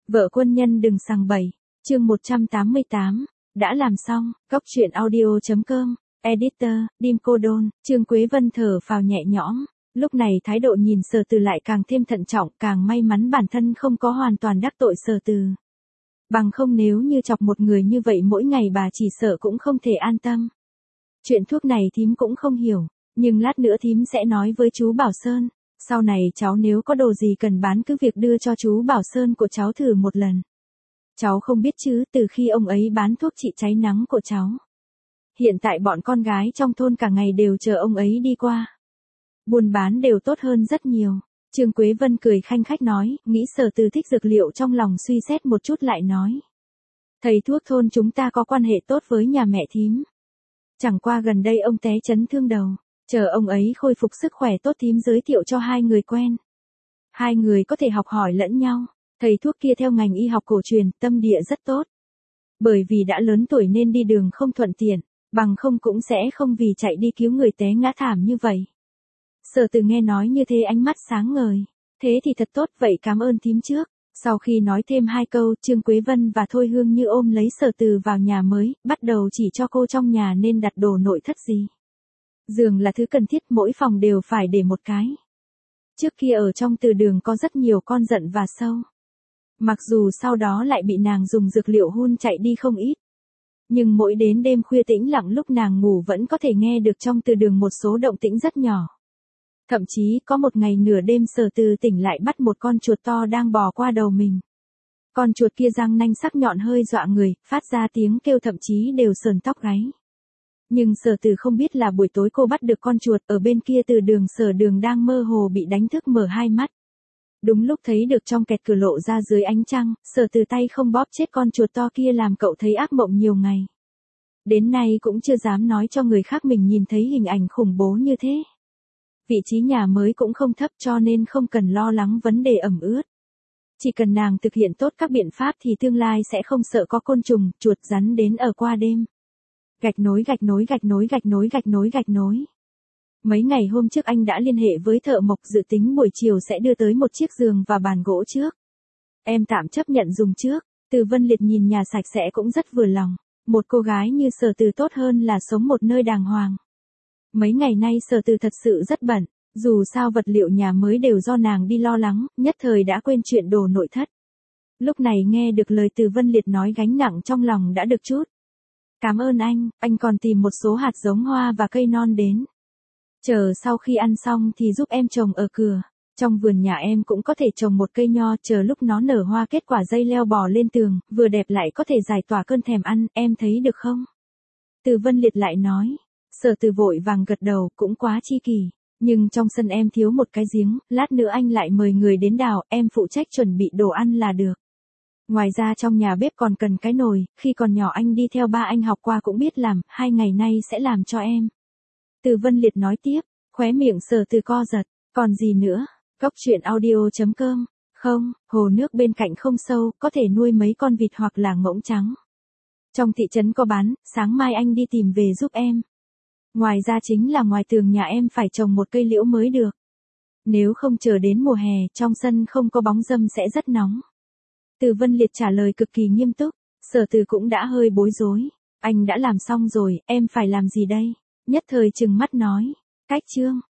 Vợ quân nhân đừng sằng bậy. Chương 188. Đã làm xong. Góc truyện audio.com. Editor, Dim Cô Đôn. Trương Quế Vân thở phào nhẹ nhõm. Lúc này thái độ nhìn Sở Từ lại càng thêm thận trọng, càng may mắn bản thân không có hoàn toàn đắc tội Sở Từ. Bằng không nếu như chọc một người như vậy mỗi ngày bà chỉ sợ cũng không thể an tâm. Chuyện thuốc này thím cũng không hiểu, nhưng lát nữa thím sẽ nói với chú Bảo Sơn. Sau này cháu nếu có đồ gì cần bán cứ việc đưa cho chú Bảo Sơn của cháu thử một lần. Cháu không biết chứ, từ khi ông ấy bán thuốc trị cháy nắng của cháu. Hiện tại bọn con gái trong thôn cả ngày đều chờ ông ấy đi qua. Buôn bán đều tốt hơn rất nhiều. Trương Quế Vân cười khanh khách nói, nghĩ Sở Từ thích dược liệu trong lòng suy xét một chút lại nói. Thầy thuốc thôn chúng ta có quan hệ tốt với nhà mẹ thím. Chẳng qua gần đây ông té chấn thương đầu, chờ ông ấy khôi phục sức khỏe tốt thím giới thiệu cho hai người quen. Hai người có thể học hỏi lẫn nhau, thầy thuốc kia theo ngành y học cổ truyền, tâm địa rất tốt. Bởi vì đã lớn tuổi nên đi đường không thuận tiện, bằng không cũng sẽ không vì chạy đi cứu người té ngã thảm như vậy. Sở Từ nghe nói như thế ánh mắt sáng ngời, thế thì thật tốt, vậy cảm ơn thím trước. Sau khi nói thêm hai câu, Trương Quế Vân và Thôi Hương Như ôm lấy Sở Từ vào nhà mới, bắt đầu chỉ cho cô trong nhà nên đặt đồ nội thất gì. Giường là thứ cần thiết, mỗi phòng đều phải để một cái. Trước kia ở trong từ đường có rất nhiều con giận và sâu. Mặc dù sau đó lại bị nàng dùng dược liệu hun chạy đi không ít. Nhưng mỗi đến đêm khuya tĩnh lặng lúc nàng ngủ vẫn có thể nghe được trong từ đường một số động tĩnh rất nhỏ. Thậm chí có một ngày nửa đêm Sở Từ tỉnh lại bắt một con chuột to đang bò qua đầu mình. Con chuột kia răng nanh sắc nhọn hơi dọa người, phát ra tiếng kêu thậm chí đều sờn tóc gáy. Nhưng Sở Từ không biết là buổi tối cô bắt được con chuột ở bên kia từ đường, Sở Đường đang mơ hồ bị đánh thức mở hai mắt. Đúng lúc thấy được trong kẹt cửa lộ ra dưới ánh trăng, Sở Từ tay không bóp chết con chuột to kia làm cậu thấy ác mộng nhiều ngày. Đến nay cũng chưa dám nói cho người khác mình nhìn thấy hình ảnh khủng bố như thế. Vị trí nhà mới cũng không thấp cho nên không cần lo lắng vấn đề ẩm ướt. Chỉ cần nàng thực hiện tốt các biện pháp thì tương lai sẽ không sợ có côn trùng, chuột rắn đến ở qua đêm. Gạch nối. Mấy ngày hôm trước anh đã liên hệ với thợ mộc dự tính buổi chiều sẽ đưa tới một chiếc giường và bàn gỗ trước. Em tạm chấp nhận dùng trước. Từ Vân Liệt nhìn nhà sạch sẽ cũng rất vừa lòng. Một cô gái như Sở Từ tốt hơn là sống một nơi đàng hoàng. Mấy ngày nay Sở Từ thật sự rất bận, dù sao vật liệu nhà mới đều do nàng đi lo lắng, nhất thời đã quên chuyện đồ nội thất. Lúc này nghe được lời Từ Vân Liệt nói gánh nặng trong lòng đã được chút. Cảm ơn anh còn tìm một số hạt giống hoa và cây non đến. Chờ sau khi ăn xong thì giúp em trồng ở cửa, trong vườn nhà em cũng có thể trồng một cây nho, chờ lúc nó nở hoa kết quả dây leo bò lên tường, vừa đẹp lại có thể giải tỏa cơn thèm ăn, em thấy được không? Từ Vân Liệt lại nói. Sở Từ vội vàng gật đầu, cũng quá chi kỷ, nhưng trong sân em thiếu một cái giếng, lát nữa anh lại mời người đến đào, em phụ trách chuẩn bị đồ ăn là được. Ngoài ra trong nhà bếp còn cần cái nồi, khi còn nhỏ anh đi theo ba anh học qua cũng biết làm, 2 ngày nay sẽ làm cho em. Từ Vân Liệt nói tiếp, khóe miệng Sở Từ co giật, còn gì nữa, góc truyện audio.com, không, hồ nước bên cạnh không sâu, có thể nuôi mấy con vịt hoặc là ngỗng trắng. Trong thị trấn có bán, sáng mai anh đi tìm về giúp em. Ngoài ra chính là ngoài tường nhà em phải trồng một cây liễu mới được. Nếu không chờ đến mùa hè, trong sân không có bóng râm sẽ rất nóng. Từ Vân Liệt trả lời cực kỳ nghiêm túc, Sở Từ cũng đã hơi bối rối. Anh đã làm xong rồi, em phải làm gì đây? Nhất thời trừng mắt nói, cách chương.